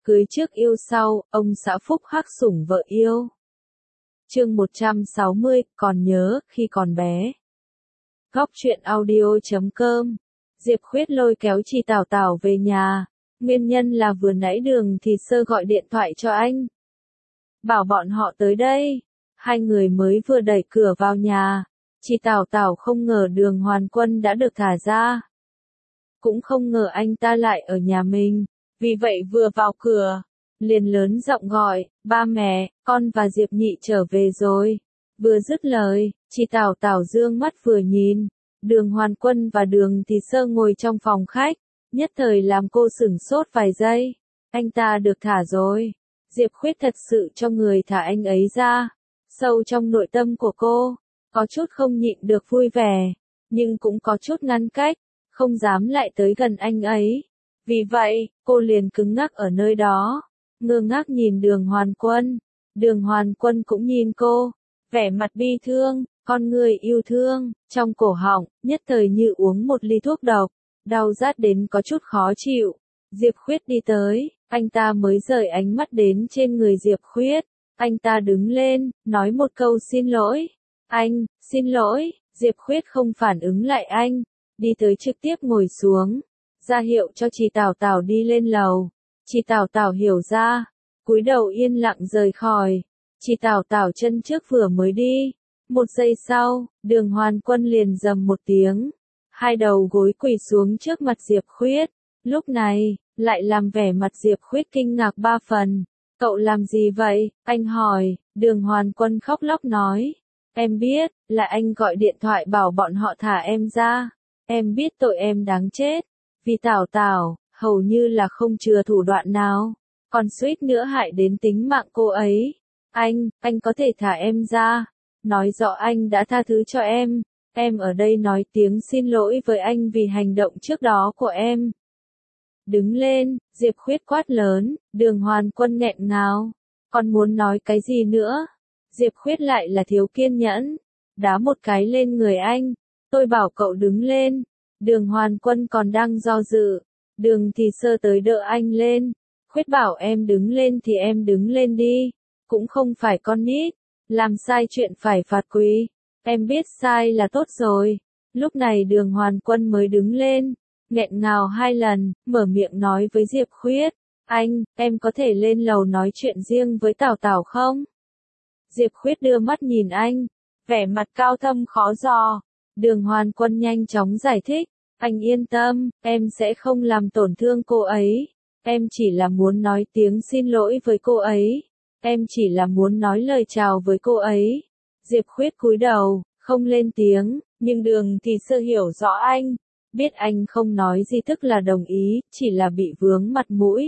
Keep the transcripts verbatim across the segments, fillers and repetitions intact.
Cưới trước yêu sau, ông xã phúc hắc sủng vợ yêu. Chương một trăm sáu mươi, còn nhớ, khi còn bé. Góc truyện audio chấm com. Diệp Khuyết lôi kéo Chi Tảo Tảo về nhà. Nguyên nhân là vừa nãy Đường Thì Sơ gọi điện thoại cho anh. Bảo bọn họ tới đây. Hai người mới vừa đẩy cửa vào nhà. Chi Tảo Tảo không ngờ Đường Hoàn Quân đã được thả ra. Cũng không ngờ anh ta lại ở nhà mình. Vì vậy vừa vào cửa, liền lớn giọng gọi, ba mẹ, con và Diệp Nhị trở về rồi. Vừa dứt lời, Chi Tảo Tảo dương mắt vừa nhìn, Đường Hoàn Quân và Đường Thì Sơ ngồi trong phòng khách, nhất thời làm cô sửng sốt vài giây. Anh ta được thả rồi. Diệp Khuyết thật sự cho người thả anh ấy ra. Sâu trong nội tâm của cô, có chút không nhịn được vui vẻ, nhưng cũng có chút ngăn cách, không dám lại tới gần anh ấy. Vì vậy, cô liền cứng ngắc ở nơi đó, ngơ ngác nhìn Đường Hoàn Quân. Đường Hoàn Quân cũng nhìn cô, vẻ mặt bi thương, con người yêu thương, trong cổ họng, nhất thời như uống một ly thuốc độc, đau rát đến có chút khó chịu. Diệp Khuyết đi tới, anh ta mới rời ánh mắt đến trên người Diệp Khuyết. Anh ta đứng lên, nói một câu xin lỗi. Anh, xin lỗi, Diệp Khuyết không phản ứng lại anh, đi tới trực tiếp ngồi xuống, ra hiệu cho Chi Tảo Tảo đi lên lầu. Chi Tảo Tảo hiểu ra, cúi đầu yên lặng rời khỏi. Chi Tảo Tảo chân trước vừa mới đi, một giây sau, Đường Hoàn Quân liền rầm một tiếng, hai đầu gối quỳ xuống trước mặt Diệp Khuyết. Lúc này, lại làm vẻ mặt Diệp Khuyết kinh ngạc ba phần. Cậu làm gì vậy? Anh hỏi. Đường Hoàn Quân khóc lóc nói, em biết, là anh gọi điện thoại bảo bọn họ thả em ra. Em biết tội em đáng chết. Vì Tảo Tảo, hầu như là không chừa thủ đoạn nào, còn suýt nữa hại đến tính mạng cô ấy. Anh, anh có thể thả em ra, nói rõ anh đã tha thứ cho em. Em ở đây nói tiếng xin lỗi với anh vì hành động trước đó của em. Đứng lên, Diệp Khuyết quát lớn. Đường Hoàn Quân nghẹn ngào, còn muốn nói cái gì nữa. Diệp Khuyết lại là thiếu kiên nhẫn, đá một cái lên người anh. Tôi bảo cậu đứng lên. Đường Hoàn Quân còn đang do dự. Đường Thì Sơ tới đỡ anh lên. Khuyết bảo em đứng lên thì em đứng lên đi. Cũng không phải con nít, làm sai chuyện phải phạt quỳ. Em biết sai là tốt rồi. Lúc này Đường Hoàn Quân mới đứng lên, nghẹn ngào hai lần, mở miệng nói với Diệp Khuyết. Anh, em có thể lên lầu nói chuyện riêng với Tảo Tảo không? Diệp Khuyết đưa mắt nhìn anh, vẻ mặt cao thâm khó dò. Đường Hoàn Quân nhanh chóng giải thích. Anh yên tâm, em sẽ không làm tổn thương cô ấy. Em chỉ là muốn nói tiếng xin lỗi với cô ấy. Em chỉ là muốn nói lời chào với cô ấy. Diệp Khuyết cúi đầu, không lên tiếng, nhưng Đường Thì Sơ hiểu rõ anh. Biết anh không nói gì tức là đồng ý, chỉ là bị vướng mặt mũi,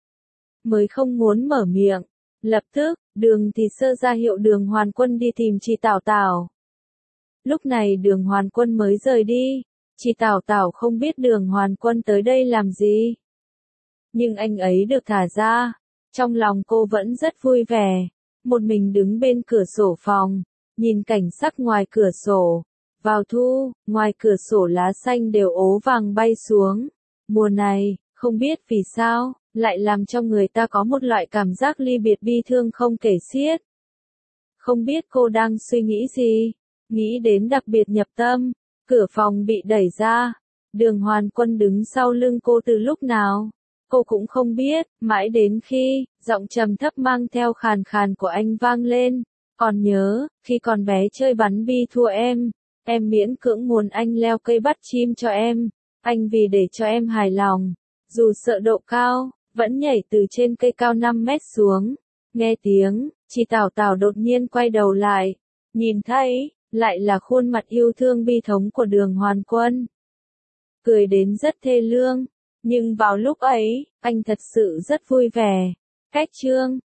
mới không muốn mở miệng. Lập tức, Đường Thì Sơ ra hiệu Đường Hoàn Quân đi tìm Chi Tảo Tảo. Lúc này Đường Hoàn Quân mới rời đi. Chi Tảo Tảo không biết Đường Hoàn Quân tới đây làm gì, nhưng anh ấy được thả ra, trong lòng cô vẫn rất vui vẻ. Một mình đứng bên cửa sổ phòng, nhìn cảnh sắc ngoài cửa sổ. Vào thu, ngoài cửa sổ lá xanh đều ố vàng bay xuống. Mùa này, không biết vì sao, lại làm cho người ta có một loại cảm giác ly biệt bi thương không kể xiết. Không biết cô đang suy nghĩ gì, nghĩ đến đặc biệt nhập tâm. Cửa phòng bị đẩy ra, Đường Hoàn Quân đứng sau lưng cô từ lúc nào, cô cũng không biết, mãi đến khi, giọng trầm thấp mang theo khàn khàn của anh vang lên. Còn nhớ, khi còn bé chơi bắn bi thua em, em miễn cưỡng muốn anh leo cây bắt chim cho em, anh vì để cho em hài lòng, dù sợ độ cao, vẫn nhảy từ trên cây cao năm mét xuống. Nghe tiếng, Chi Tảo Tảo đột nhiên quay đầu lại, nhìn thấy, lại là khuôn mặt yêu thương bi thống của Đường Hoàn Quân. Cười đến rất thê lương, nhưng vào lúc ấy, anh thật sự rất vui vẻ. Cách chương,